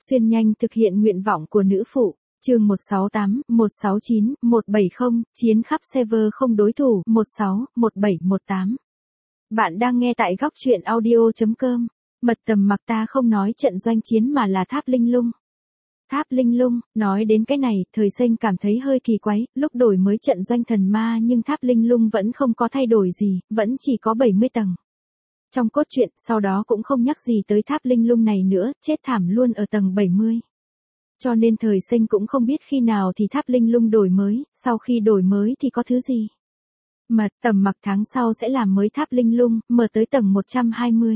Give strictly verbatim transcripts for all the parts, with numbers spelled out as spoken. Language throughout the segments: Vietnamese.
Xuyên nhanh thực hiện nguyện vọng của nữ phụ. Chương một sáu tám, một sáu chín, một bảy không, chiến khắp server không đối thủ, một sáu, một bảy một tám. Bạn đang nghe tại góc truyện audio chấm com. Mật tầm mặc ta không nói trận doanh chiến mà là tháp linh lung. Tháp linh lung, nói đến cái này, thời sinh cảm thấy hơi kỳ quái, lúc đổi mới trận doanh thần ma nhưng tháp linh lung vẫn không có thay đổi gì, vẫn chỉ có bảy mươi tầng. Trong cốt truyện, sau đó cũng không nhắc gì tới tháp linh lung này nữa, chết thảm luôn ở tầng bảy mươi. Cho nên thời sinh cũng không biết khi nào thì tháp linh lung đổi mới, sau khi đổi mới thì có thứ gì. Mật tầm mặc tháng sau sẽ làm mới tháp linh lung, mở tới tầng một trăm hai mươi.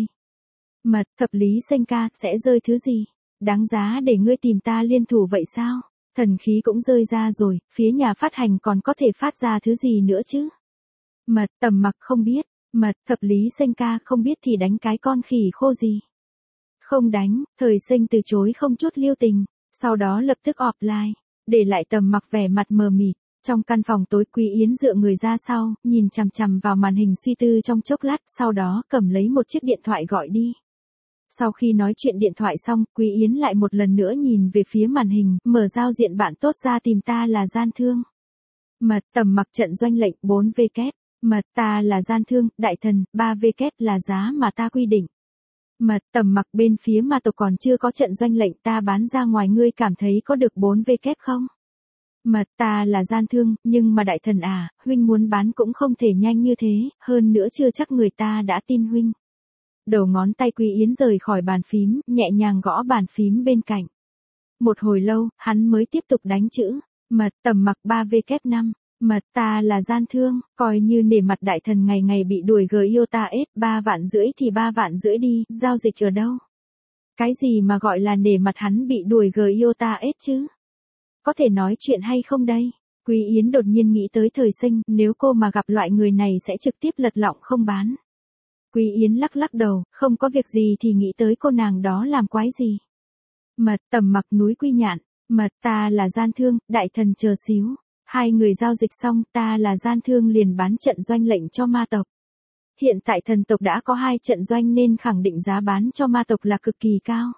Mật thập lý sinh ca sẽ rơi thứ gì? Đáng giá để ngươi tìm ta liên thủ vậy sao? Thần khí cũng rơi ra rồi, phía nhà phát hành còn có thể phát ra thứ gì nữa chứ? Mật tầm mặc không biết. Mật thập lý sinh ca không biết thì đánh cái con khỉ khô gì? Không đánh, thời sinh từ chối không chút lưu tình, sau đó lập tức offline, để lại tầm mặc vẻ mặt mờ mịt. Trong căn phòng tối Quý Yến dựa người ra sau, nhìn chằm chằm vào màn hình suy tư trong chốc lát, sau đó cầm lấy một chiếc điện thoại gọi đi. Sau khi nói chuyện điện thoại xong, Quý Yến lại một lần nữa nhìn về phía màn hình, mở giao diện bạn tốt ra tìm ta là gian thương. Mật tầm mặc trận doanh lệnh bốn vê kép. Mật ta là gian thương, đại thần, ba vê kép là giá mà ta quy định. Mật tầm mặc bên phía ma tộc còn chưa có trận doanh lệnh ta bán ra ngoài ngươi cảm thấy có được bốn vê kép không? Mật ta là gian thương, nhưng mà đại thần à, huynh muốn bán cũng không thể nhanh như thế, hơn nữa chưa chắc người ta đã tin huynh. Đầu ngón tay Quý Yến rời khỏi bàn phím, nhẹ nhàng gõ bàn phím bên cạnh. Một hồi lâu, hắn mới tiếp tục đánh chữ. Mật tầm mặc ba vê kép năm. Mật ta là gian thương, coi như nể mặt đại thần ngày ngày bị đuổi gờ yêu ta ép ba vạn rưỡi thì ba vạn rưỡi đi, giao dịch ở đâu? Cái gì mà gọi là nể mặt hắn bị đuổi gờ yêu ta ép chứ? Có thể nói chuyện hay không đây? Quý Yến đột nhiên nghĩ tới thời sinh, nếu cô mà gặp loại người này sẽ trực tiếp lật lọng không bán. Quý Yến lắc lắc đầu, không có việc gì thì nghĩ tới cô nàng đó làm quái gì. Mật tầm mặc núi Quy Nhạn, mật ta là gian thương, đại thần chờ xíu. Hai người giao dịch xong ta là gian thương liền bán trận doanh lệnh cho ma tộc. Hiện tại thần tộc đã có hai trận doanh nên khẳng định giá bán cho ma tộc là cực kỳ cao.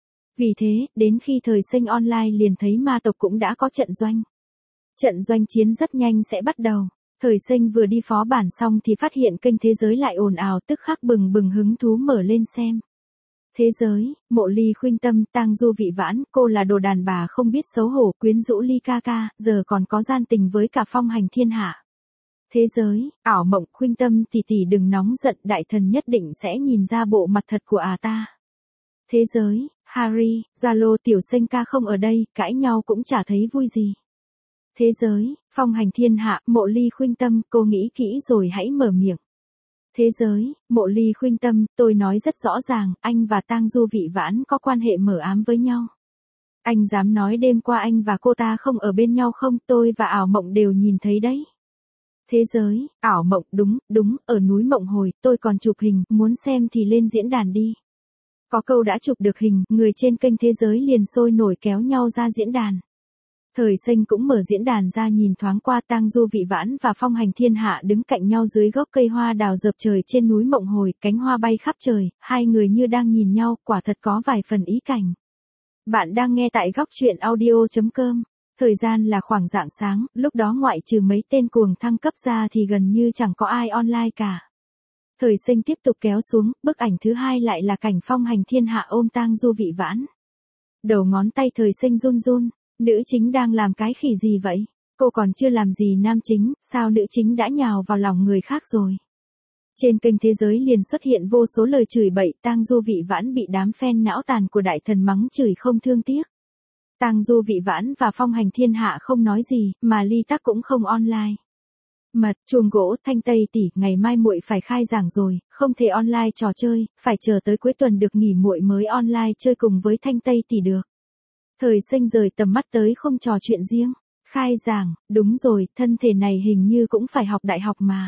Vì thế, đến khi thời sinh online liền thấy ma tộc cũng đã có trận doanh. Trận doanh chiến rất nhanh sẽ bắt đầu. Thời sinh vừa đi phó bản xong thì phát hiện kênh thế giới lại ồn ào tức khắc bừng bừng hứng thú mở lên xem. Thế giới, Mộ Ly khuynh tâm, tang du vị vãn, cô là đồ đàn bà không biết xấu hổ, quyến rũ Ly ca ca, giờ còn có gian tình với cả phong hành thiên hạ. Thế giới, ảo mộng khuynh tâm tỷ tỷ đừng nóng giận, đại thần nhất định sẽ nhìn ra bộ mặt thật của à ta. Thế giới, Harry, Zalo tiểu sinh ca không ở đây, cãi nhau cũng chả thấy vui gì. Thế giới, phong hành thiên hạ, Mộ Ly khuynh tâm, cô nghĩ kỹ rồi hãy mở miệng. Thế giới, Mộ Ly khuynh tâm, tôi nói rất rõ ràng, anh và tang du vị vãn có quan hệ mờ ám với nhau. Anh dám nói đêm qua anh và cô ta không ở bên nhau không, tôi và ảo mộng đều nhìn thấy đấy. Thế giới, ảo mộng, đúng, đúng, ở núi Mộng Hồi, tôi còn chụp hình, muốn xem thì lên diễn đàn đi. Có câu đã chụp được hình, người trên kênh thế giới liền sôi nổi kéo nhau ra diễn đàn. Thời sinh cũng mở diễn đàn ra nhìn thoáng qua tang du vị vãn và phong hành thiên hạ đứng cạnh nhau dưới gốc cây hoa đào dợp trời trên núi Mộng Hồi, cánh hoa bay khắp trời, hai người như đang nhìn nhau, quả thật có vài phần ý cảnh. Bạn đang nghe tại góc truyện audio chấm com. Thời gian là khoảng rạng sáng, lúc đó ngoại trừ mấy tên cuồng thăng cấp ra thì gần như chẳng có ai online cả. Thời sinh tiếp tục kéo xuống, bức ảnh thứ hai lại là cảnh phong hành thiên hạ ôm tang du vị vãn. Đầu ngón tay thời sinh run run. Nữ chính đang làm cái khỉ gì vậy? Cô còn chưa làm gì nam chính, sao nữ chính đã nhào vào lòng người khác rồi? Trên kênh thế giới liền xuất hiện vô số lời chửi bậy, tang du vị vãn bị đám fan não tàn của đại thần mắng chửi không thương tiếc. Tang du vị vãn và phong hành thiên hạ không nói gì, mà ly tắc cũng không online. Mật, chuồng gỗ, thanh tây tỷ, ngày mai muội phải khai giảng rồi, không thể online trò chơi, phải chờ tới cuối tuần được nghỉ muội mới online chơi cùng với thanh tây tỷ được. Thời sinh rời tầm mắt tới không trò chuyện riêng. Khai giảng, đúng rồi, thân thể này hình như cũng phải học đại học mà.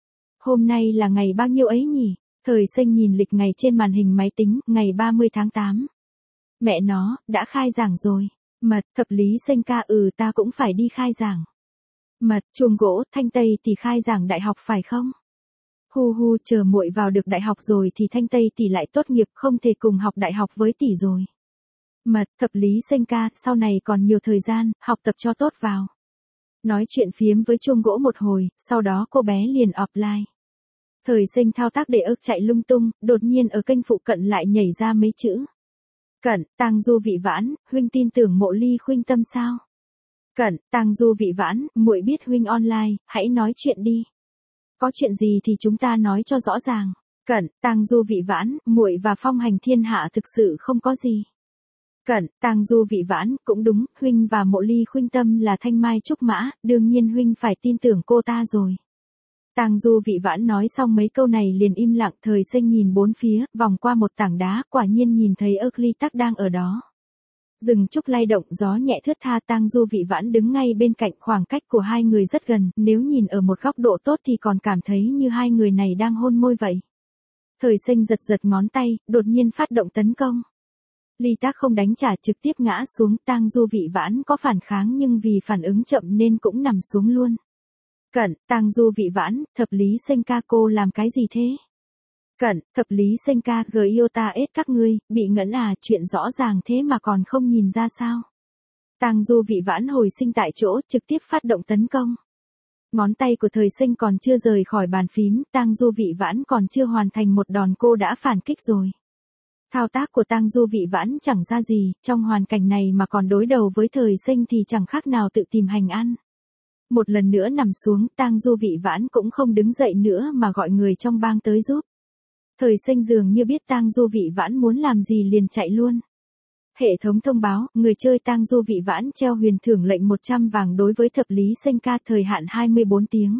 Hôm nay là ngày bao nhiêu ấy nhỉ? Thời sinh nhìn lịch ngày trên màn hình máy tính, ngày ba mươi tháng tám. Mẹ nó, đã khai giảng rồi. Mật, thập lý sinh ca ừ ta cũng phải đi khai giảng. Mật, chuồng gỗ, thanh tây thì khai giảng đại học phải không? Hu hu, chờ muội vào được đại học rồi thì thanh tây tỷ lại tốt nghiệp không thể cùng học đại học với tỷ rồi. Mật, thập lý Senka, sau này còn nhiều thời gian, học tập cho tốt vào. Nói chuyện phiếm với chuông gỗ một hồi, sau đó cô bé liền offline. Thời sinh thao tác để ức chạy lung tung, đột nhiên ở kênh phụ cận lại nhảy ra mấy chữ. Cẩn, Tang Du vị vãn, huynh tin tưởng Mộ Ly khuynh tâm sao? Cẩn, Tang Du vị vãn, muội biết huynh online, hãy nói chuyện đi. Có chuyện gì thì chúng ta nói cho rõ ràng. Cẩn, Tang Du vị vãn, muội và phong hành thiên hạ thực sự không có gì. Cẩn, Tang Du vị vãn, cũng đúng, huynh và Mộ Ly khuynh tâm là thanh mai trúc mã, đương nhiên huynh phải tin tưởng cô ta rồi. Tang Du vị vãn nói xong mấy câu này liền im lặng, thời sinh nhìn bốn phía, vòng qua một tảng đá, quả nhiên nhìn thấy ức ly tắc đang ở đó. Rừng trúc lay động, gió nhẹ thướt tha, Tang Du vị vãn đứng ngay bên cạnh, khoảng cách của hai người rất gần, nếu nhìn ở một góc độ tốt thì còn cảm thấy như hai người này đang hôn môi vậy. Thời sinh giật giật ngón tay, đột nhiên phát động tấn công. Ly Tác không đánh trả, trực tiếp ngã xuống, Tang Du vị vãn có phản kháng nhưng vì phản ứng chậm nên cũng nằm xuống luôn. Cẩn, Tang Du vị vãn, thập lý Senka cô làm cái gì thế? Cẩn, thập lý Senka, gờ yêu ta ết các ngươi, bị ngẫn à, chuyện rõ ràng thế mà còn không nhìn ra sao? Tang Du vị vãn hồi sinh tại chỗ, trực tiếp phát động tấn công. Ngón tay của thời sinh còn chưa rời khỏi bàn phím, Tang Du vị vãn còn chưa hoàn thành một đòn cô đã phản kích rồi. Thao tác của Tang Du vị vãn chẳng ra gì, trong hoàn cảnh này mà còn đối đầu với thời sinh thì chẳng khác nào tự tìm hành ăn. Một lần nữa nằm xuống, Tang Du vị vãn cũng không đứng dậy nữa mà gọi người trong bang tới giúp. Thời sinh dường như biết Tang Du vị vãn muốn làm gì liền chạy luôn. Hệ thống thông báo, người chơi Tang Du vị vãn treo huyền thưởng lệnh một trăm vàng đối với thập lý Senka, thời hạn hai mươi bốn tiếng.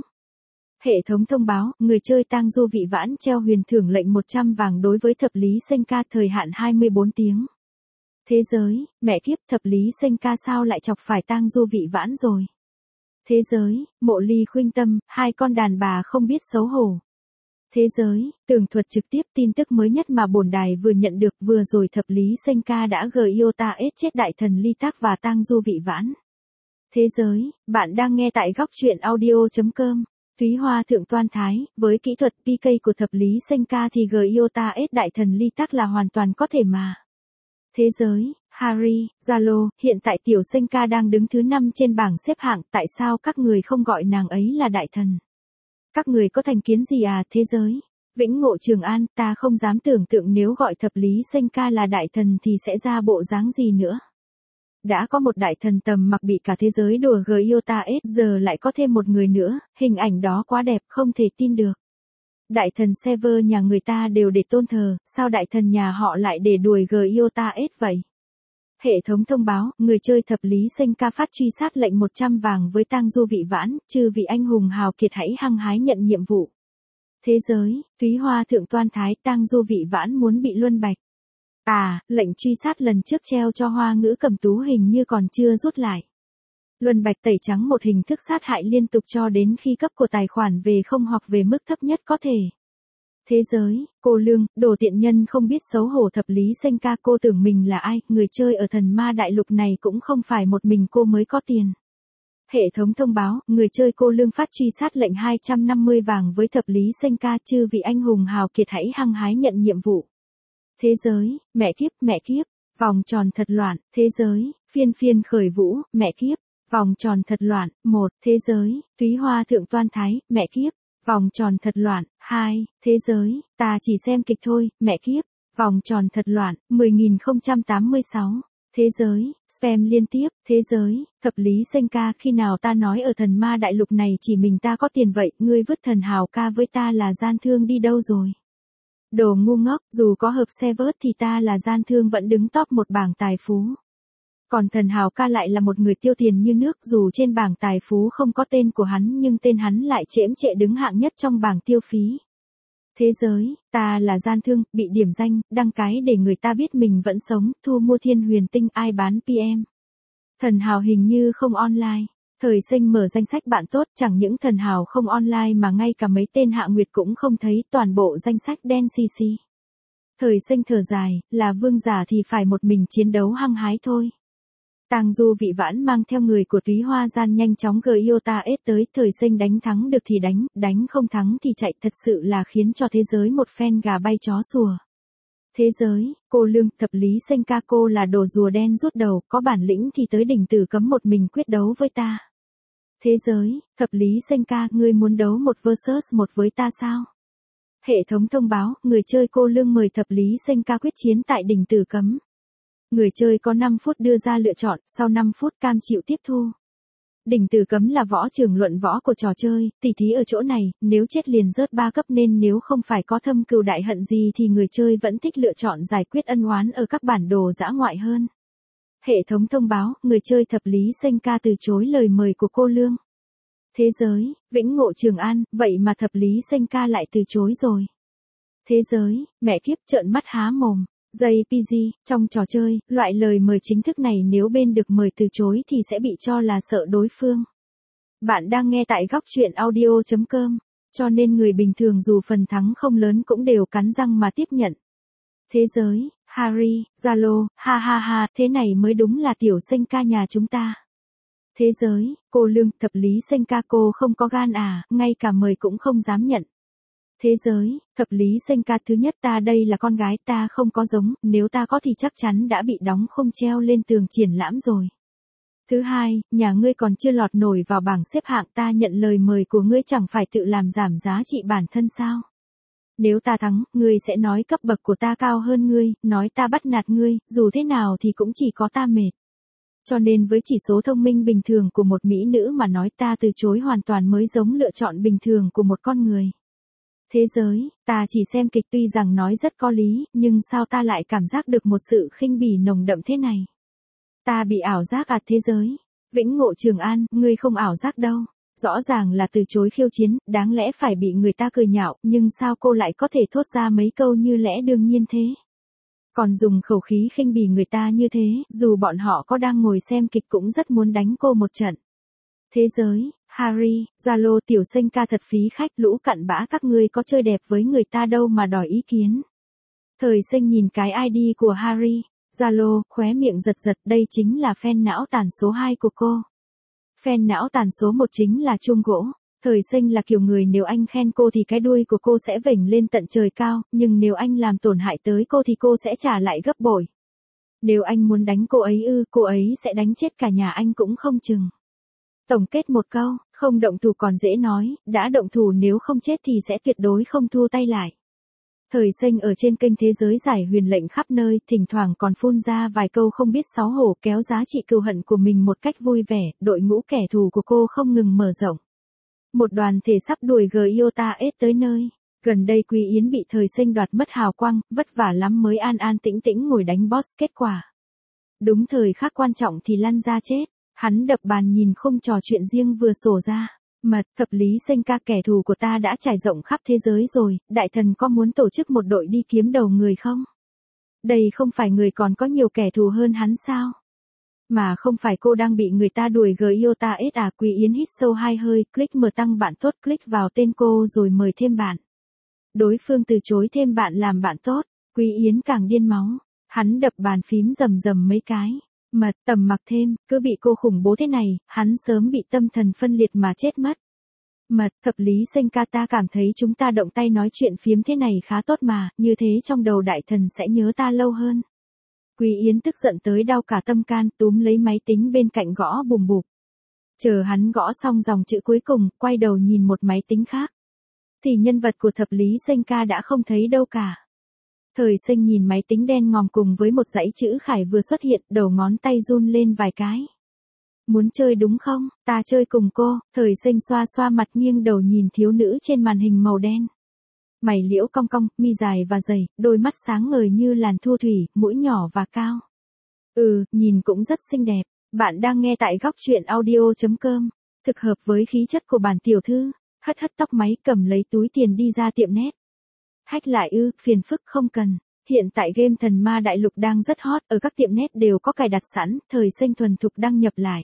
Hệ thống thông báo, người chơi Tang Du vị vãn treo huyền thưởng lệnh một trăm vàng đối với thập lý Senka, thời hạn hai mươi bốn tiếng. Thế giới, mẹ kiếp, thập lý Senka sao lại chọc phải Tang Du vị vãn rồi? Thế giới, Mộ Ly khuynh tâm, hai con đàn bà không biết xấu hổ. Thế giới, tường thuật trực tiếp, tin tức mới nhất mà bổn đài vừa nhận được, vừa rồi thập lý Senka đã gờ yêu ta ết chết đại thần Ly Tác và Tang Du vị vãn. Thế giới, bạn đang nghe tại góc truyện audio chấm com. Thúy Hoa thượng toan thái, với kỹ thuật pê ca của thập lý Senka thì gờ yêu ta ết đại thần Ly Tác là hoàn toàn có thể mà. Thế giới, Harry, Zalo, hiện tại tiểu Senka đang đứng thứ năm trên bảng xếp hạng, tại sao các người không gọi nàng ấy là đại thần? Các người có thành kiến gì à? Thế giới, Vĩnh Ngộ Trường An, ta không dám tưởng tượng nếu gọi thập lý Senka là đại thần thì sẽ ra bộ dáng gì nữa. Đã có một đại thần tầm mặc bị cả thế giới đùa gờ yêu ta ết, giờ lại có thêm một người nữa, hình ảnh đó quá đẹp, không thể tin được. Đại thần server nhà người ta đều để tôn thờ, sao đại thần nhà họ lại để đuổi gờ yêu ta ết vậy? Hệ thống thông báo, người chơi thập lý Senka phát truy sát lệnh một trăm vàng với Tang Du vị vãn, chư vị anh hùng hào kiệt hãy hăng hái nhận nhiệm vụ. Thế giới, Thúy Hoa thượng toan thái, Tang Du vị vãn muốn bị luân bạch. À, lệnh truy sát lần trước treo cho Hoa Ngữ Cầm Tú hình như còn chưa rút lại. Luân bạch tẩy trắng một hình thức sát hại liên tục cho đến khi cấp của tài khoản về không hoặc về mức thấp nhất có thể. Thế giới, cô lương, đồ tiện nhân không biết xấu hổ thập lý Senka, cô tưởng mình là ai, người chơi ở thần ma đại lục này cũng không phải một mình cô mới có tiền. Hệ thống thông báo, người chơi cô lương phát truy sát lệnh hai trăm năm mươi vàng với thập lý Senka, chư vị anh hùng hào kiệt hãy hăng hái nhận nhiệm vụ. Thế giới, mẹ kiếp, mẹ kiếp, vòng tròn thật loạn, thế giới, phiên phiên khởi vũ, mẹ kiếp, vòng tròn thật loạn, một, thế giới, Thúy Hoa thượng toan thái, mẹ kiếp, vòng tròn thật loạn, hai, thế giới, ta chỉ xem kịch thôi, mẹ kiếp, vòng tròn thật loạn, mười nghìn không trăm tám mươi sáu, thế giới, spam liên tiếp, thế giới, thập lý Senka, khi nào ta nói ở thần ma đại lục này chỉ mình ta có tiền vậy, ngươi vứt thần hào ca với ta là gian thương đi đâu rồi? Đồ ngu ngốc, dù có hợp server thì ta là gian thương vẫn đứng top một bảng tài phú. Còn thần hào ca lại là một người tiêu tiền như nước, dù trên bảng tài phú không có tên của hắn nhưng tên hắn lại chễm chệ đứng hạng nhất trong bảng tiêu phí. Thế giới, ta là gian thương, bị điểm danh, đăng cái để người ta biết mình vẫn sống, thu mua thiên huyền tinh, ai bán pê em. Thần hào hình như không online. Thời sinh mở danh sách bạn tốt, chẳng những thần hào không online mà ngay cả mấy tên hạ nguyệt cũng không thấy, toàn bộ danh sách đen xì xì. Thời sinh thở dài, là vương giả thì phải một mình chiến đấu hăng hái thôi. Tang Du vị vãn mang theo người của Túy Hoa gian nhanh chóng gờ yêu ta ết tới, thời sinh đánh thắng được thì đánh, đánh không thắng thì chạy, thật sự là khiến cho thế giới một phen gà bay chó sủa. Thế giới, cô Lương, Thập Lý Senka cô là đồ rùa đen rút đầu, có bản lĩnh thì tới đỉnh Tử Cấm một mình quyết đấu với ta. Thế giới, Thập Lý Senka, ngươi muốn đấu một versus một với ta sao? Hệ thống thông báo, người chơi cô Lương mời Thập Lý Senka quyết chiến tại đỉnh Tử Cấm. Người chơi có năm phút đưa ra lựa chọn, sau năm phút cam chịu tiếp thu. Đỉnh Tử Cấm là võ trường luận võ của trò chơi, tỉ thí ở chỗ này, nếu chết liền rớt ba cấp nên nếu không phải có thâm cừu đại hận gì thì người chơi vẫn thích lựa chọn giải quyết ân oán ở các bản đồ dã ngoại hơn. Hệ thống thông báo, người chơi Thập Lý Senka từ chối lời mời của cô Lương. Thế giới, Vĩnh Ngộ Trường An, vậy mà Thập Lý Senka lại từ chối rồi. Thế giới, mẹ kiếp trợn mắt há mồm. jê pê giê, trong trò chơi, loại lời mời chính thức này nếu bên được mời từ chối thì sẽ bị cho là sợ đối phương. Bạn đang nghe tại góc truyện audio chấm com, cho nên người bình thường dù phần thắng không lớn cũng đều cắn răng mà tiếp nhận. Thế giới, Harry, Zalo, ha ha ha, thế này mới đúng là tiểu Senka nhà chúng ta. Thế giới, cô Lương, Thập Lý Senka cô không có gan à, ngay cả mời cũng không dám nhận. Thế giới, Thập Lý Senka, thứ nhất ta đây là con gái, ta không có giống, nếu ta có thì chắc chắn đã bị đóng không treo lên tường triển lãm rồi. Thứ hai, nhà ngươi còn chưa lọt nổi vào bảng xếp hạng, ta nhận lời mời của ngươi chẳng phải tự làm giảm giá trị bản thân sao? Nếu ta thắng, ngươi sẽ nói cấp bậc của ta cao hơn ngươi, nói ta bắt nạt ngươi, dù thế nào thì cũng chỉ có ta mệt. Cho nên với chỉ số thông minh bình thường của một mỹ nữ mà nói ta từ chối hoàn toàn mới giống lựa chọn bình thường của một con người. Thế giới, ta chỉ xem kịch tuy rằng nói rất có lý, nhưng sao ta lại cảm giác được một sự khinh bỉ nồng đậm thế này? Ta bị ảo giác à? Thế giới, Vĩnh Ngộ Trường An, ngươi không ảo giác đâu. Rõ ràng là từ chối khiêu chiến, đáng lẽ phải bị người ta cười nhạo, nhưng sao cô lại có thể thốt ra mấy câu như lẽ đương nhiên thế? Còn dùng khẩu khí khinh bỉ người ta như thế, dù bọn họ có đang ngồi xem kịch cũng rất muốn đánh cô một trận. Thế giới, Harry, Zalo, tiểu Senka thật phí khách, lũ cặn bã các ngươi có chơi đẹp với người ta đâu mà đòi ý kiến. Thời Sinh nhìn cái i đê của Harry, Zalo, khóe miệng giật giật, đây chính là fan não tàn số hai của cô. Fan não tàn số một chính là Chung Gỗ. Thời Sinh là kiểu người nếu anh khen cô thì cái đuôi của cô sẽ vểnh lên tận trời cao, nhưng nếu anh làm tổn hại tới cô thì cô sẽ trả lại gấp bội. Nếu anh muốn đánh cô ấy ư, cô ấy sẽ đánh chết cả nhà anh cũng không chừng. Tổng kết một câu, không động thủ còn dễ nói, đã động thủ nếu không chết thì sẽ tuyệt đối không thua tay lại. Thời Sinh ở trên kênh Thế Giới Giải Huyền lệnh khắp nơi, thỉnh thoảng còn phun ra vài câu không biết xấu hổ, kéo giá trị cừu hận của mình một cách vui vẻ, đội ngũ kẻ thù của cô không ngừng mở rộng. Một đoàn thể sắp đuổi Giota S tới nơi. Gần đây Quý Yến bị Thời Sinh đoạt mất hào quang, vất vả lắm mới an an tĩnh tĩnh ngồi đánh boss, kết quả. Đúng thời khắc quan trọng thì lăn ra chết. Hắn đập bàn nhìn khung trò chuyện riêng vừa sổ ra. Mật, Thập Lý Senka, kẻ thù của ta đã trải rộng khắp thế giới rồi, đại thần có muốn tổ chức một đội đi kiếm đầu người không? Đây không phải người còn có nhiều kẻ thù hơn hắn sao? Mà không phải cô đang bị người ta đuổi Giota S à? Quý Yến hít sâu hai hơi, click mở tăng bạn tốt, click vào tên cô rồi mời thêm bạn. Đối phương từ chối thêm bạn làm bạn tốt, Quý Yến càng điên máu. Hắn đập bàn phím rầm rầm mấy cái. Mật, Tầm Mặc thêm, cứ bị cô khủng bố thế này, hắn sớm bị tâm thần phân liệt mà chết mất. Mật, Thập Lý Senka, ta cảm thấy chúng ta động tay nói chuyện phiếm thế này khá tốt mà, như thế trong đầu đại thần sẽ nhớ ta lâu hơn. Quý Yến tức giận tới đau cả tâm can, túm lấy máy tính bên cạnh gõ bùm bụp. Chờ hắn gõ xong dòng chữ cuối cùng, quay đầu nhìn một máy tính khác. Thì nhân vật của Thập Lý Senka đã không thấy đâu cả. Thời Sinh nhìn máy tính đen ngòm cùng với một dãy chữ khải vừa xuất hiện, đầu ngón tay run lên vài cái. Muốn chơi đúng không, ta chơi cùng cô. Thời Sinh xoa xoa mặt nghiêng đầu nhìn thiếu nữ trên màn hình màu đen. Mày liễu cong cong, mi dài và dày, đôi mắt sáng ngời như làn thu thủy, mũi nhỏ và cao. Ừ, nhìn cũng rất xinh đẹp. Bạn đang nghe tại góc truyện audio chấm com. Thực hợp với khí chất của bản tiểu thư. Hất hất tóc máy, cầm lấy túi tiền đi ra tiệm net. Hack lại ư, phiền phức không cần. Hiện tại game Thần Ma Đại Lục đang rất hot, ở các tiệm net đều có cài đặt sẵn, Thời Sinh thuần thục đăng nhập lại.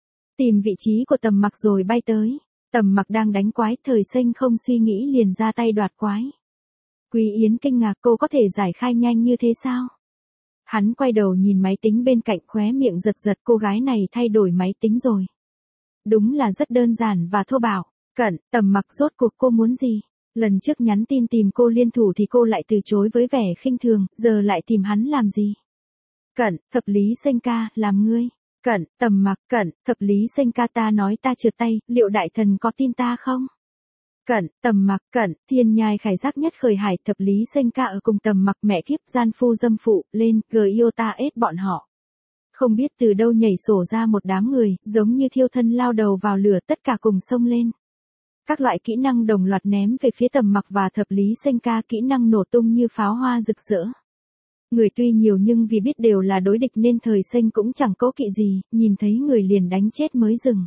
Tìm vị trí của Tầm Mặc rồi bay tới. Tầm Mặc đang đánh quái, Thời Sinh không suy nghĩ liền ra tay đoạt quái. Quý Yến kinh ngạc, cô có thể giải khai nhanh như thế sao? Hắn quay đầu nhìn máy tính bên cạnh, khóe miệng giật giật, cô gái này thay đổi máy tính rồi. Đúng là rất đơn giản và thô bạo. Cận, Tầm Mặc, rốt cuộc cô muốn gì? Lần trước nhắn tin tìm cô liên thủ thì cô lại từ chối với vẻ khinh thường, giờ lại tìm hắn làm gì? Cẩn, Thập Lý Sinh ca, làm ngươi. Cẩn, Tầm Mặc, Cẩn, Thập Lý Sinh ca ta nói ta trượt tay, liệu đại thần có tin ta không? Cẩn, Tầm Mặc, Cẩn, thiên nhai khải giác nhất khởi hải, Thập Lý Sinh ca ở cùng Tầm Mặc mẹ kiếp gian phu dâm phụ, lên, gờ yêu ta ết bọn họ. Không biết từ đâu nhảy sổ ra một đám người, giống như thiêu thân lao đầu vào lửa, tất cả cùng xông lên. Các loại kỹ năng đồng loạt ném về phía Tầm Mặc và Thập Lý Sinh ca, kỹ năng nổ tung như pháo hoa rực rỡ. Người tuy nhiều nhưng vì biết đều là đối địch nên Thời Sinh cũng chẳng cố kỵ gì, nhìn thấy người liền đánh chết mới dừng.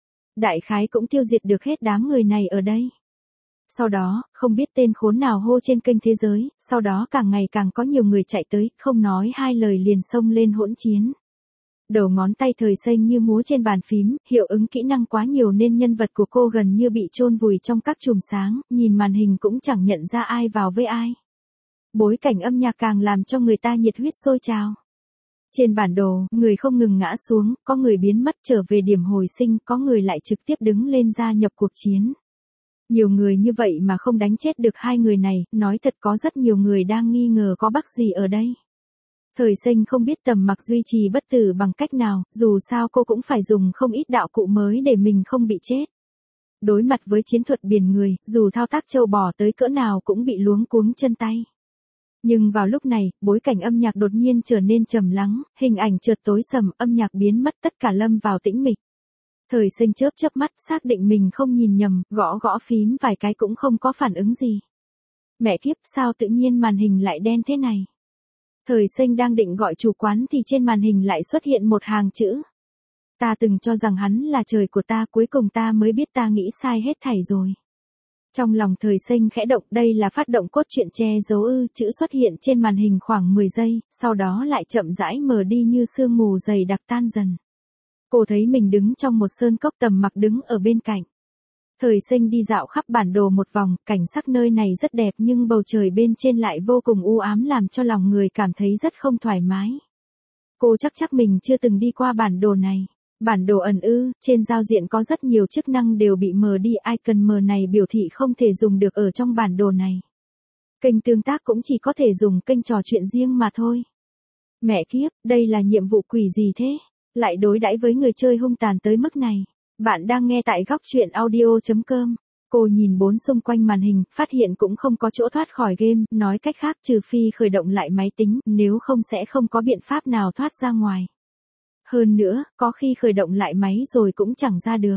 Đại khái cũng tiêu diệt được hết đám người này ở đây. Sau đó, không biết tên khốn nào hô trên kênh thế giới, sau đó càng ngày càng có nhiều người chạy tới, không nói hai lời liền xông lên hỗn chiến. Đầu ngón tay Thời Sinh như múa trên bàn phím, hiệu ứng kỹ năng quá nhiều nên nhân vật của cô gần như bị chôn vùi trong các chùm sáng, nhìn màn hình cũng chẳng nhận ra ai vào với ai. Bối cảnh âm nhạc càng làm cho người ta nhiệt huyết sôi trào. Trên bản đồ, người không ngừng ngã xuống, có người biến mất trở về điểm hồi sinh, có người lại trực tiếp đứng lên gia nhập cuộc chiến. Nhiều người như vậy mà không đánh chết được hai người này, nói thật có rất nhiều người đang nghi ngờ có bug gì ở đây. Thời Sinh không biết Tầm Mặc duy trì bất tử bằng cách nào, dù sao cô cũng phải dùng không ít đạo cụ mới để mình không bị chết. Đối mặt với chiến thuật biển người, dù thao tác trâu bò tới cỡ nào cũng bị luống cuống chân tay. Nhưng vào lúc này, bối cảnh âm nhạc đột nhiên trở nên trầm lắng, hình ảnh chợt tối sầm, âm nhạc biến mất, tất cả lâm vào tĩnh mịch. Thời Sinh chớp chớp mắt, xác định mình không nhìn nhầm, gõ gõ phím vài cái cũng không có phản ứng gì. Mẹ kiếp, sao tự nhiên màn hình lại đen thế này? Thời Sinh đang định gọi chủ quán thì trên màn hình lại xuất hiện một hàng chữ. Ta từng cho rằng hắn là trời của ta, cuối cùng ta mới biết ta nghĩ sai hết thảy rồi. Trong lòng Thời Sinh khẽ động, đây là phát động cốt truyện che giấu ư, chữ xuất hiện trên màn hình khoảng mười giây, sau đó lại chậm rãi mờ đi như sương mù dày đặc tan dần. Cô thấy mình đứng trong một sơn cốc, Tầm Mặc đứng ở bên cạnh. Thời Sinh đi dạo khắp bản đồ một vòng, cảnh sắc nơi này rất đẹp nhưng bầu trời bên trên lại vô cùng u ám làm cho lòng người cảm thấy rất không thoải mái. Cô chắc chắc mình chưa từng đi qua bản đồ này. Bản đồ ẩn ư, trên giao diện có rất nhiều chức năng đều bị mờ đi, icon mờ này biểu thị không thể dùng được ở trong bản đồ này. Kênh tương tác cũng chỉ có thể dùng kênh trò chuyện riêng mà thôi. Mẹ kiếp, đây là nhiệm vụ quỷ gì thế? Lại đối đãi với người chơi hung tàn tới mức này. Bạn đang nghe tại góc truyện audio chấm com. Cô nhìn bốn xung quanh màn hình, phát hiện cũng không có chỗ thoát khỏi game, nói cách khác trừ phi khởi động lại máy tính, nếu không sẽ không có biện pháp nào thoát ra ngoài. Hơn nữa, có khi khởi động lại máy rồi cũng chẳng ra được.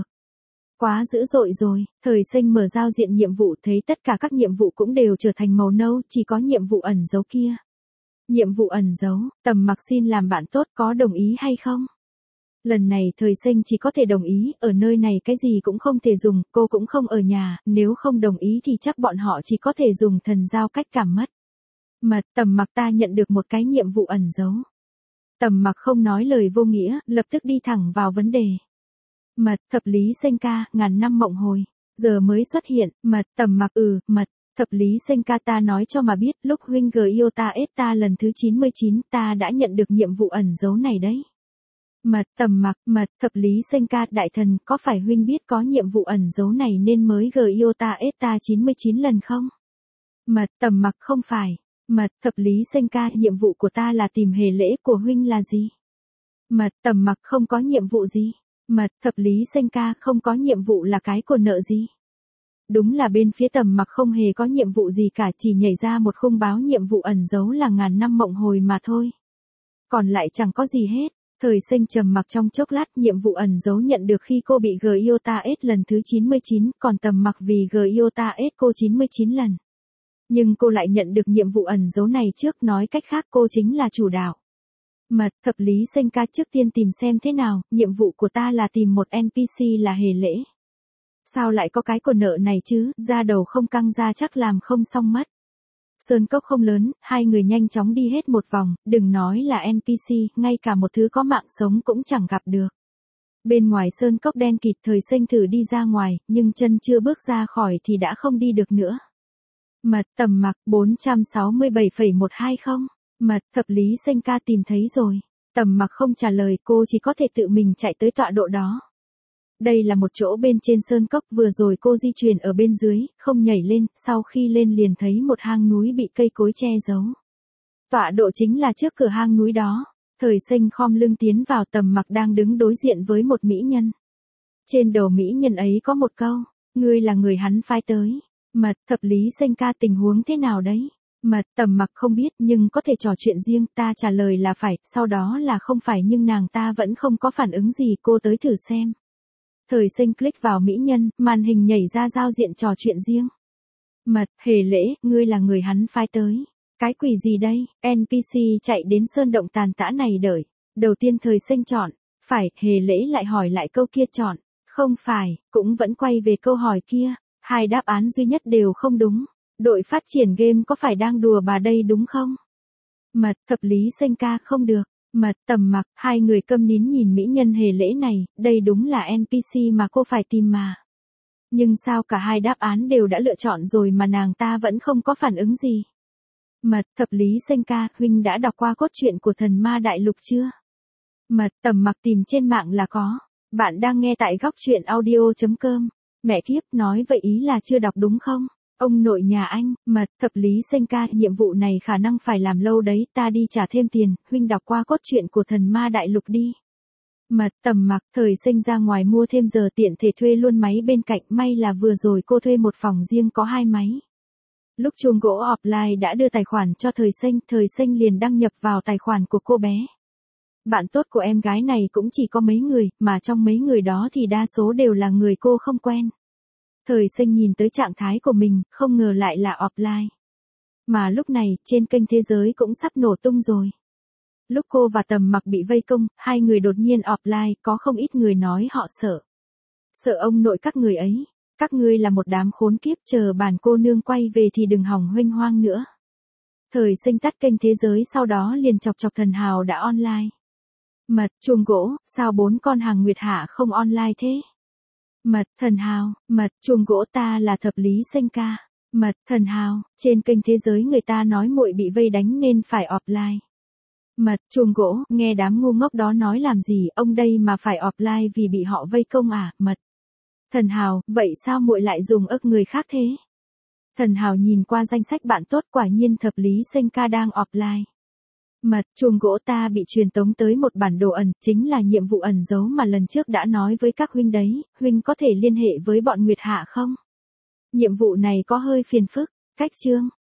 Quá dữ dội rồi, Thời Sinh mở giao diện nhiệm vụ thấy tất cả các nhiệm vụ cũng đều trở thành màu nâu, chỉ có nhiệm vụ ẩn dấu kia. Nhiệm vụ ẩn dấu, Tầm Mặc xin làm bạn tốt, có đồng ý hay không? Lần này Thời Sinh chỉ có thể đồng ý, ở nơi này cái gì cũng không thể dùng, cô cũng không ở nhà, nếu không đồng ý thì chắc bọn họ chỉ có thể dùng thần giao cách cảm mất. Mật, Tầm Mặc ta nhận được một cái nhiệm vụ ẩn dấu. Tầm Mặc không nói lời vô nghĩa, lập tức đi thẳng vào vấn đề. Mật, Thập Lý Sinh ca, ngàn năm mộng hồi. Giờ mới xuất hiện, mật, Tầm Mặc ừ, mật, Thập Lý Sinh ca ta nói cho mà biết, lúc huynh gờ yêu ta ết ta lần thứ chín mươi chín ta đã nhận được nhiệm vụ ẩn dấu này đấy. Mật, Tầm Mặc, mật, Thập Lý Sinh ca, đại thần, có phải huynh biết có nhiệm vụ ẩn dấu này nên mới gờ yêu ta ết ta chín mươi chín lần không? Mật, Tầm Mặc không phải. Mật, Thập Lý Sinh ca, nhiệm vụ của ta là tìm hề lễ của huynh là gì? Mật, Tầm Mặc không có nhiệm vụ gì. Mật, Thập Lý Sinh ca, không có nhiệm vụ là cái của nợ gì? Đúng là bên phía Tầm Mặc không hề có nhiệm vụ gì cả, chỉ nhảy ra một khung báo nhiệm vụ ẩn dấu là ngàn năm mộng hồi mà thôi. Còn lại chẳng có gì hết. Thời Sinh trầm mặc trong chốc lát, nhiệm vụ ẩn dấu nhận được khi cô bị gờ yêu ta ết lần thứ chín mươi chín, còn Tầm Mặc vì gờ yêu ta ết cô chín mươi chín lần. Nhưng cô lại nhận được nhiệm vụ ẩn dấu này trước, nói cách khác cô chính là chủ đạo. Mật, Thập Lý Sinh ca, trước tiên tìm xem thế nào, nhiệm vụ của ta là tìm một en pê xê là hề lễ. Sao lại có cái của nợ này chứ, ra đầu không căng ra chắc làm không xong mất. Sơn cốc không lớn, hai người nhanh chóng đi hết một vòng, đừng nói là en pê xê, ngay cả một thứ có mạng sống cũng chẳng gặp được. Bên ngoài sơn cốc đen kịt, Thời Sinh thử đi ra ngoài, nhưng chân chưa bước ra khỏi thì đã không đi được nữa. Mật, Tầm Mặc, bốn trăm sáu mươi bảy phẩy một hai không. Mật, Thập Lý Sinh ca tìm thấy rồi. Tầm Mặc không trả lời, cô chỉ có thể tự mình chạy tới tọa độ đó. Đây là một chỗ bên trên sơn cốc, vừa rồi cô di chuyển ở bên dưới, không nhảy lên, sau khi lên liền thấy một hang núi bị cây cối che giấu. Tọa độ chính là trước cửa hang núi đó. Thời Sinh khom lưng tiến vào, Tầm Mặc đang đứng đối diện với một mỹ nhân. Trên đầu mỹ nhân ấy có một câu, ngươi là người hắn phái tới. Mật, Thập Lý Sinh ca, tình huống thế nào đấy? Mật, Tầm Mặc không biết nhưng có thể trò chuyện riêng, ta trả lời là phải, sau đó là không phải, nhưng nàng ta vẫn không có phản ứng gì, cô tới thử xem. Thời Sinh click vào mỹ nhân, màn hình nhảy ra giao diện trò chuyện riêng. Mật, Hề Lễ, ngươi là người hắn phái tới. Cái quỷ gì đây? en pê xê chạy đến sơn động tàn tã này đợi. Đầu tiên Thời Sinh chọn, phải, Hề Lễ lại hỏi lại câu kia chọn, không phải, cũng vẫn quay về câu hỏi kia. Hai đáp án duy nhất đều không đúng. Đội phát triển game có phải đang đùa bà đây đúng không? Mật, Thập Lý Sinh ca, không được. Mật, Tầm Mặc, hai người câm nín nhìn mỹ nhân Hề Lễ này, đây đúng là en pê xê mà cô phải tìm mà. Nhưng sao cả hai đáp án đều đã lựa chọn rồi mà nàng ta vẫn không có phản ứng gì? Mật, Thập Lý Sinh ca, huynh đã đọc qua cốt truyện của Thần Ma Đại Lục chưa? Mật, Tầm Mặc, tìm trên mạng là có. Bạn đang nghe tại góc truyện audio chấm com. Mẹ kiếp, nói vậy ý là chưa đọc đúng không? Ông nội nhà anh. Mật, Thập Lý Sinh ca, nhiệm vụ này khả năng phải làm lâu đấy, ta đi trả thêm tiền, huynh đọc qua cốt truyện của Thần Ma Đại Lục đi. Mật, Tầm Mặc, Thời Sinh ra ngoài mua thêm giờ tiện thể thuê luôn máy bên cạnh, may là vừa rồi cô thuê một phòng riêng có hai máy. Lúc chuông gỗ offline đã đưa tài khoản cho Thời Sinh, Thời Sinh liền đăng nhập vào tài khoản của cô bé. Bạn tốt của em gái này cũng chỉ có mấy người, mà trong mấy người đó thì đa số đều là người cô không quen. Thời Sinh nhìn tới trạng thái của mình, không ngờ lại là offline. Mà lúc này, trên kênh thế giới cũng sắp nổ tung rồi. Lúc cô và Tầm Mặc bị vây công, hai người đột nhiên offline, có không ít người nói họ sợ. Sợ ông nội các người ấy. Các ngươi là một đám khốn kiếp, chờ bản cô nương quay về thì đừng hỏng huênh hoang nữa. Thời Sinh tắt kênh thế giới, sau đó liền chọc chọc Thần Hào đã online. Mật, chuông gỗ, sao bốn con hàng Nguyệt Hạ không online thế? Mật, Thần Hào, Mật, chuông gỗ, ta là Thập Lý Sinh ca. Mật, Thần Hào, trên kênh thế giới người ta nói muội bị vây đánh nên phải offline. Mật, chuông gỗ, nghe đám ngu ngốc đó nói làm gì, ông đây mà phải offline vì bị họ vây công à? Mật, Thần Hào, vậy sao muội lại dùng ức người khác thế? Thần Hào nhìn qua danh sách bạn tốt, quả nhiên Thập Lý Sinh ca đang offline. Mật, chuông gỗ, ta bị truyền tống tới một bản đồ ẩn, chính là nhiệm vụ ẩn giấu mà lần trước đã nói với các huynh đấy, huynh có thể liên hệ với bọn Nguyệt Hạ không? Nhiệm vụ này có hơi phiền phức. Cách chương.